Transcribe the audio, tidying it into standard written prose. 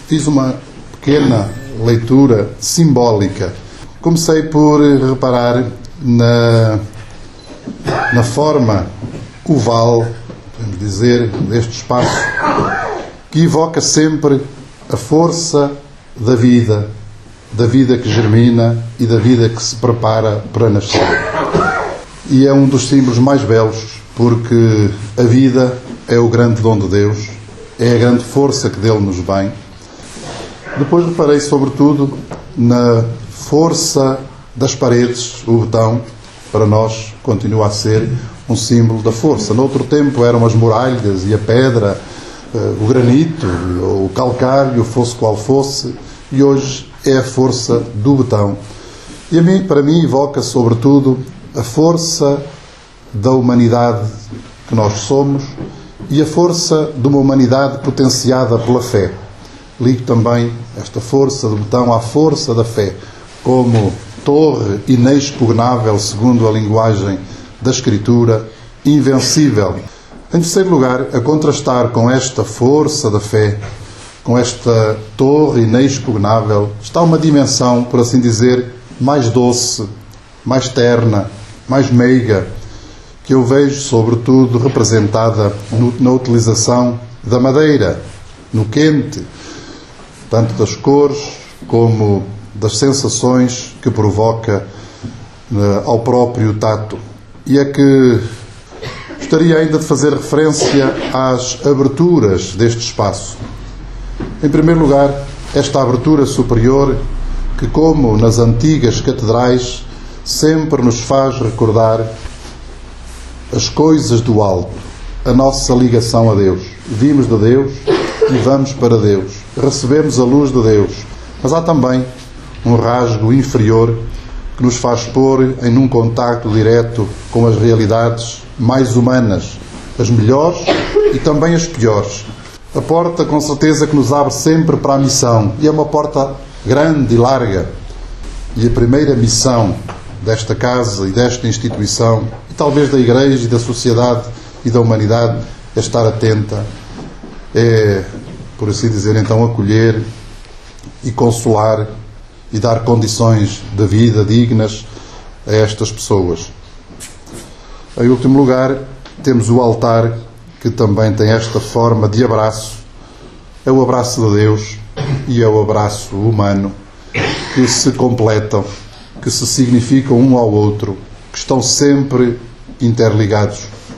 fiz uma pequena leitura simbólica. Comecei por reparar na forma oval, podemos dizer, deste espaço, que evoca sempre a força da vida que germina e da vida que se prepara para nascer. E é um dos símbolos mais belos, porque a vida é o grande dom de Deus, é a grande força que dele nos vem. Depois reparei, sobretudo, na força das paredes. O betão, para nós, continua a ser um símbolo da força. Noutro tempo eram as muralhas e a pedra, o granito, o calcário, fosse qual fosse, e hoje é a força do betão. E para mim, evoca, sobretudo, a força da humanidade que nós somos e a força de uma humanidade potenciada pela fé. Ligo também esta força do betão à força da fé, como torre inexpugnável, segundo a linguagem da Escritura, invencível. Em terceiro lugar, a contrastar com esta força da fé, com esta torre inexpugnável, está uma dimensão, por assim dizer, mais doce, mais terna, mais meiga, que eu vejo, sobretudo, representada na utilização da madeira, no quente, tanto das cores como das sensações que provoca ao próprio tato. E é que gostaria ainda de fazer referência às aberturas deste espaço. Em primeiro lugar, esta abertura superior que, como nas antigas catedrais, sempre nos faz recordar as coisas do alto, a nossa ligação a Deus. Vimos de Deus e vamos para Deus. Recebemos a luz de Deus. Mas há também um rasgo inferior que nos faz pôr em um contacto direto com as realidades mais humanas, as melhores e também as piores. A porta, com certeza, que nos abre sempre para a missão. E é uma porta grande e larga. E a primeira missão desta casa e desta instituição, e talvez da Igreja e da sociedade e da humanidade, é estar atenta, é, por assim dizer, então, acolher e consolar e dar condições de vida dignas a estas pessoas. Em último lugar, temos o altar, que também tem esta forma de abraço. É o abraço de Deus e é o abraço humano, que se completam, que se significam um ao outro, que estão sempre interligados.